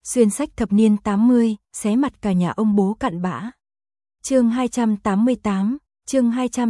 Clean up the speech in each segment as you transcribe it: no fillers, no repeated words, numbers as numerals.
Xuyên sách thập niên 80, xé mặt cả nhà ông bố cặn bã. Chương 288, chương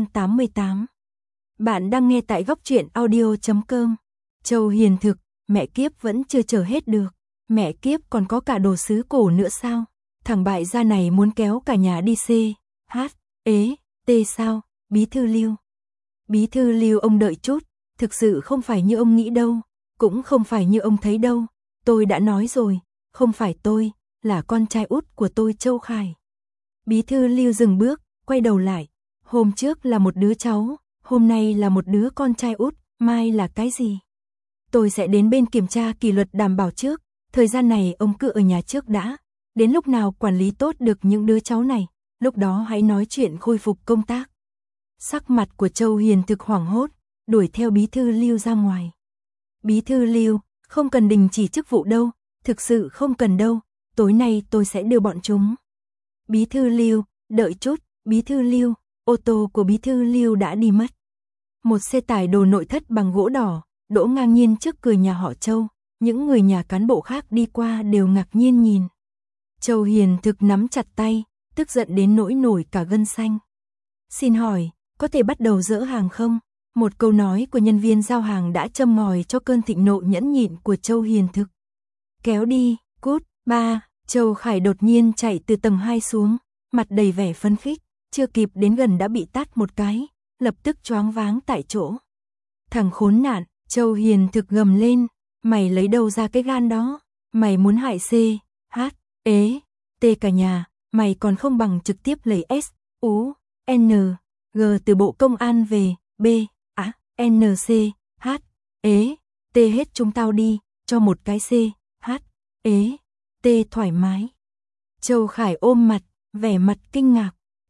288. Bạn đang nghe tại góc truyện audio.com. Châu Hiền thực, mẹ kiếp vẫn chưa chờ hết được. Mẹ kiếp còn có cả đồ sứ cổ nữa sao? Thằng bại gia này muốn kéo cả nhà đi C, H, ế, T sao? Bí thư Lưu. Bí thư Lưu ông đợi chút, thực sự không phải như ông nghĩ đâu, cũng không phải như ông thấy đâu. Tôi đã nói rồi, không phải tôi, là con trai út của tôi Châu Khải. Bí thư Lưu dừng bước, quay đầu lại. Hôm trước là một đứa cháu, hôm nay là một đứa con trai út, mai là cái gì? Tôi sẽ đến bên kiểm tra kỷ luật đảm bảo trước, thời gian này ông cứ ở nhà trước đã. Đến lúc nào quản lý tốt được những đứa cháu này, lúc đó hãy nói chuyện khôi phục công tác. Sắc mặt của Châu Hiền thực hoảng hốt, đuổi theo bí thư Lưu ra ngoài. Bí thư Lưu, không cần đình chỉ chức vụ đâu, thực sự không cần đâu, tối nay tôi sẽ đưa bọn chúng. Bí thư Lưu, đợi chút, bí thư Lưu, ô tô của bí thư Lưu đã đi mất. Một xe tải đồ nội thất bằng gỗ đỏ, đỗ ngang nhiên trước cửa nhà họ Châu, những người nhà cán bộ khác đi qua đều ngạc nhiên nhìn. Châu Hiền thực nắm chặt tay, tức giận đến nỗi nổi cả gân xanh. Xin hỏi, có thể bắt đầu dỡ hàng không? Một câu nói của nhân viên giao hàng đã châm ngòi cho cơn thịnh nộ nhẫn nhịn của Châu Hiền thực. Kéo đi, cút, ba, Châu Khải đột nhiên chạy từ tầng 2 xuống, mặt đầy vẻ phấn khích, chưa kịp đến gần đã bị tát một cái, lập tức choáng váng tại chỗ. Thằng khốn nạn, Châu Hiền thực gầm lên, mày lấy đâu ra cái gan đó, mày muốn hại C, H, ế, T cả nhà, mày còn không bằng trực tiếp lấy S, U, N, G từ Bộ Công an về, B, A, N, C, H, ế, T hết chúng tao đi, cho một cái C, H, ế, T thoải mái. Châu Khải ôm mặt, vẻ mặt kinh ngạc,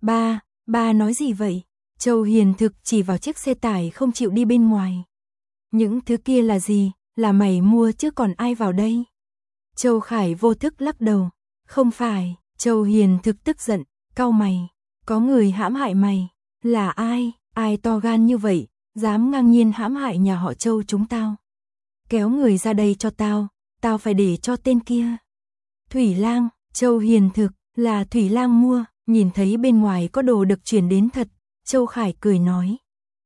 ba nói gì vậy? Châu Hiền thực chỉ vào chiếc xe tải không chịu đi bên ngoài. Những thứ kia là gì, là mày mua chứ còn ai vào đây? Châu Khải vô thức lắc đầu, không phải. Châu Hiền thực tức giận, cau mày, có người hãm hại mày, là ai, ai to gan như vậy, dám ngang nhiên hãm hại nhà họ Châu chúng tao. Kéo người ra đây cho tao phải để cho tên kia. Thủy Lang, Châu Hiền thực, là Thủy Lang mua, nhìn thấy bên ngoài có đồ được chuyển đến thật, Châu Khải cười nói.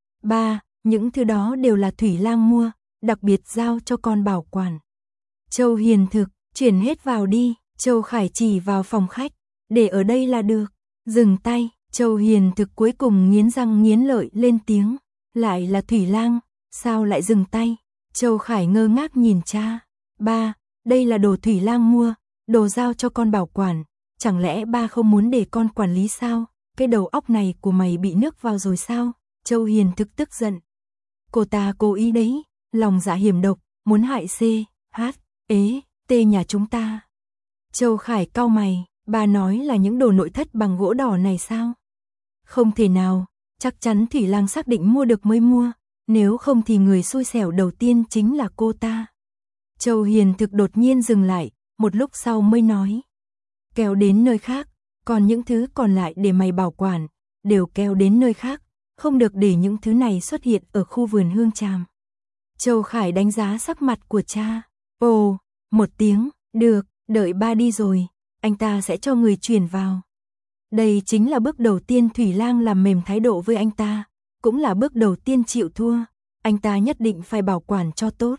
Ba, những thứ đó đều là Thủy Lang mua, đặc biệt giao cho con bảo quản. Châu Hiền thực, chuyển hết vào đi, Châu Khải chỉ vào phòng khách, để ở đây là được. Dừng tay, Châu Hiền thực cuối cùng nghiến răng nghiến lợi lên tiếng, lại là Thủy Lang, sao lại dừng tay? Châu Khải ngơ ngác nhìn cha. Ba, đây là đồ Thủy Lang mua, đồ giao cho con bảo quản, chẳng lẽ ba không muốn để con quản lý sao? Cái đầu óc này của mày bị nước vào rồi sao? Châu Hiền thực tức giận. Cô ta cố ý đấy, lòng dạ hiểm độc, muốn hại C, H, ế, T nhà chúng ta. Châu Khải cau mày, bà nói là những đồ nội thất bằng gỗ đỏ này sao? Không thể nào, chắc chắn Thủy Lang xác định mua được mới mua, nếu không thì người xui xẻo đầu tiên chính là cô ta. Châu Hiền thực đột nhiên dừng lại, một lúc sau mới nói. Kéo đến nơi khác, còn những thứ còn lại để mày bảo quản, đều kéo đến nơi khác, không được để những thứ này xuất hiện ở khu vườn Hương Tràm. Châu Khải đánh giá sắc mặt của cha. Ồ, một tiếng, được, đợi ba đi rồi, anh ta sẽ cho người chuyển vào. Đây chính là bước đầu tiên Thủy Lang làm mềm thái độ với anh ta, cũng là bước đầu tiên chịu thua, anh ta nhất định phải bảo quản cho tốt.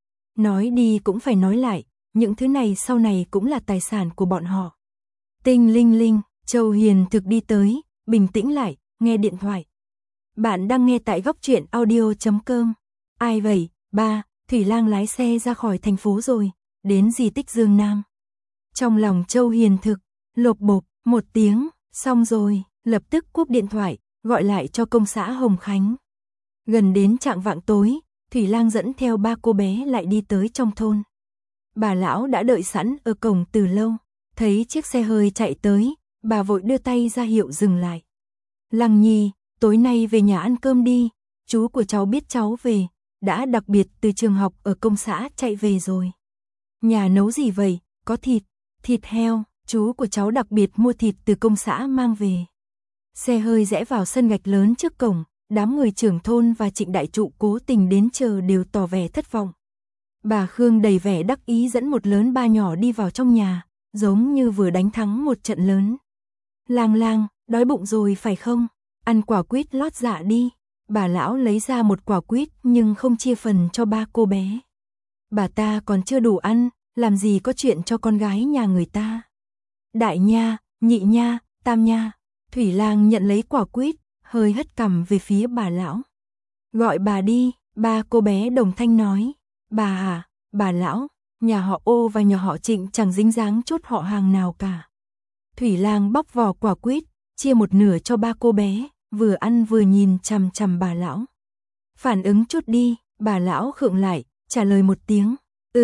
Nói đi cũng phải nói lại, những thứ này sau này cũng là tài sản của bọn họ. Tinh linh linh, Châu Hiền thực đi tới, bình tĩnh lại, nghe điện thoại. Bạn đang nghe tại góc truyện audio.com. Ai vậy? Ba, Thủy Lang lái xe ra khỏi thành phố rồi, đến di tích Dương Nam. Trong lòng Châu Hiền thực, lộp bộp, một tiếng, xong rồi, lập tức cúp điện thoại, gọi lại cho công xã Hồng Khánh. Gần đến chạng vạng tối, Thủy Lang dẫn theo ba cô bé lại đi tới trong thôn. Bà lão đã đợi sẵn ở cổng từ lâu, thấy chiếc xe hơi chạy tới, bà vội đưa tay ra hiệu dừng lại. Lăng Nhi, tối nay về nhà ăn cơm đi, chú của cháu biết cháu về, đã đặc biệt từ trường học ở công xã chạy về rồi. Nhà nấu gì vậy? Có thịt heo, chú của cháu đặc biệt mua thịt từ công xã mang về. Xe hơi rẽ vào sân gạch lớn trước cổng, đám người trưởng thôn và Trịnh đại trụ cố tình đến chờ đều tỏ vẻ thất vọng. Bà Khương đầy vẻ đắc ý dẫn một lớn ba nhỏ đi vào trong nhà, giống như vừa đánh thắng một trận lớn. Lang Lang, đói bụng rồi phải không? Ăn quả quýt lót dạ đi. Bà lão lấy ra một quả quýt nhưng không chia phần cho ba cô bé. Bà ta còn chưa đủ ăn, làm gì có chuyện cho con gái nhà người ta. Đại nha, nhị nha, tam nha. Thủy Lang nhận lấy quả quýt, hơi hất cằm về phía bà lão. Gọi bà đi, ba cô bé đồng thanh nói. Bà à, bà lão, nhà họ Ô và nhà họ Trịnh chẳng dính dáng chút họ hàng nào cả. Thủy Lang bóc vỏ quả quýt, chia một nửa cho ba cô bé, vừa ăn vừa nhìn chằm chằm bà lão. Phản ứng chút đi, bà lão khựng lại, trả lời một tiếng.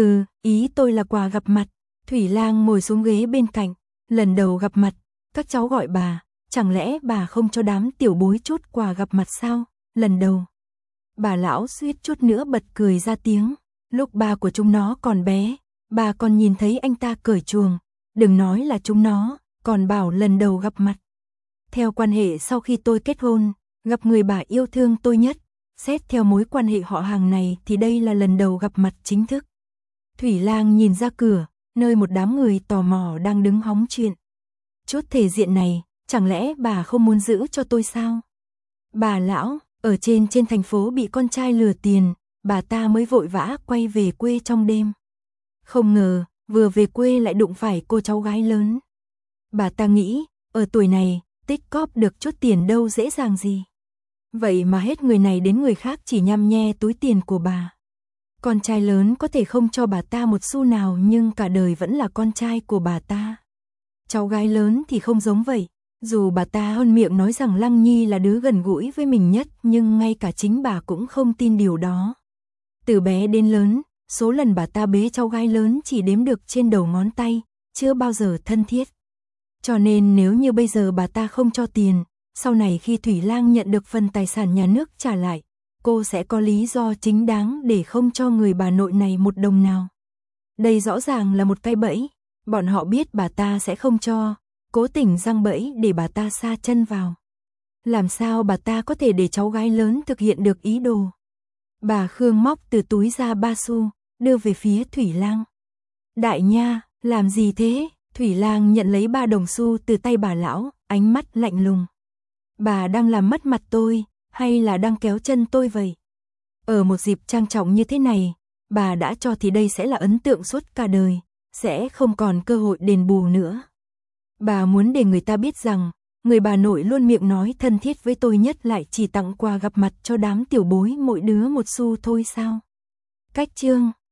Ý tôi là quà gặp mặt. Thủy Lang ngồi xuống ghế bên cạnh, lần đầu gặp mặt, các cháu gọi bà, chẳng lẽ bà không cho đám tiểu bối chút quà gặp mặt sao, lần đầu. Bà lão suýt chút nữa bật cười ra tiếng, lúc ba của chúng nó còn bé, bà còn nhìn thấy anh ta cởi chuồng, đừng nói là chúng nó, còn bảo lần đầu gặp mặt. Theo quan hệ sau khi tôi kết hôn, gặp người bà yêu thương tôi nhất, xét theo mối quan hệ họ hàng này thì đây là lần đầu gặp mặt chính thức. Thủy Lang nhìn ra cửa, nơi một đám người tò mò đang đứng hóng chuyện. Chút thể diện này, chẳng lẽ bà không muốn giữ cho tôi sao? Bà lão, ở trên thành phố bị con trai lừa tiền, bà ta mới vội vã quay về quê trong đêm. Không ngờ, vừa về quê lại đụng phải cô cháu gái lớn. Bà ta nghĩ, ở tuổi này, tích cóp được chút tiền đâu dễ dàng gì. Vậy mà hết người này đến người khác chỉ nhăm nhe túi tiền của bà. Con trai lớn có thể không cho bà ta một xu nào nhưng cả đời vẫn là con trai của bà ta. Cháu gái lớn thì không giống vậy. Dù bà ta hơn miệng nói rằng Lăng Nhi là đứa gần gũi với mình nhất nhưng ngay cả chính bà cũng không tin điều đó. Từ bé đến lớn, số lần bà ta bế cháu gái lớn chỉ đếm được trên đầu ngón tay, chưa bao giờ thân thiết. Cho nên nếu như bây giờ bà ta không cho tiền, sau này khi Thủy Lang nhận được phần tài sản nhà nước trả lại, cô sẽ có lý do chính đáng để không cho người bà nội này một đồng nào. Đây rõ ràng là một cái bẫy, bọn họ biết bà ta sẽ không cho, cố tình giăng bẫy để bà ta sa chân vào. Làm sao bà ta có thể để cháu gái lớn thực hiện được ý đồ? Bà Khương móc từ túi ra 3 xu, đưa về phía Thủy Lang. Đại nha, làm gì thế? Thủy Lang nhận lấy 3 đồng xu từ tay bà lão, ánh mắt lạnh lùng. Bà đang làm mất mặt tôi, hay là đang kéo chân tôi vậy? Ở một dịp trang trọng như thế này, bà đã cho thì đây sẽ là ấn tượng suốt cả đời, sẽ không còn cơ hội đền bù nữa. Bà muốn để người ta biết rằng, người bà nội luôn miệng nói thân thiết với tôi nhất lại chỉ tặng quà gặp mặt cho đám tiểu bối mỗi đứa 1 xu thôi sao? Cách chương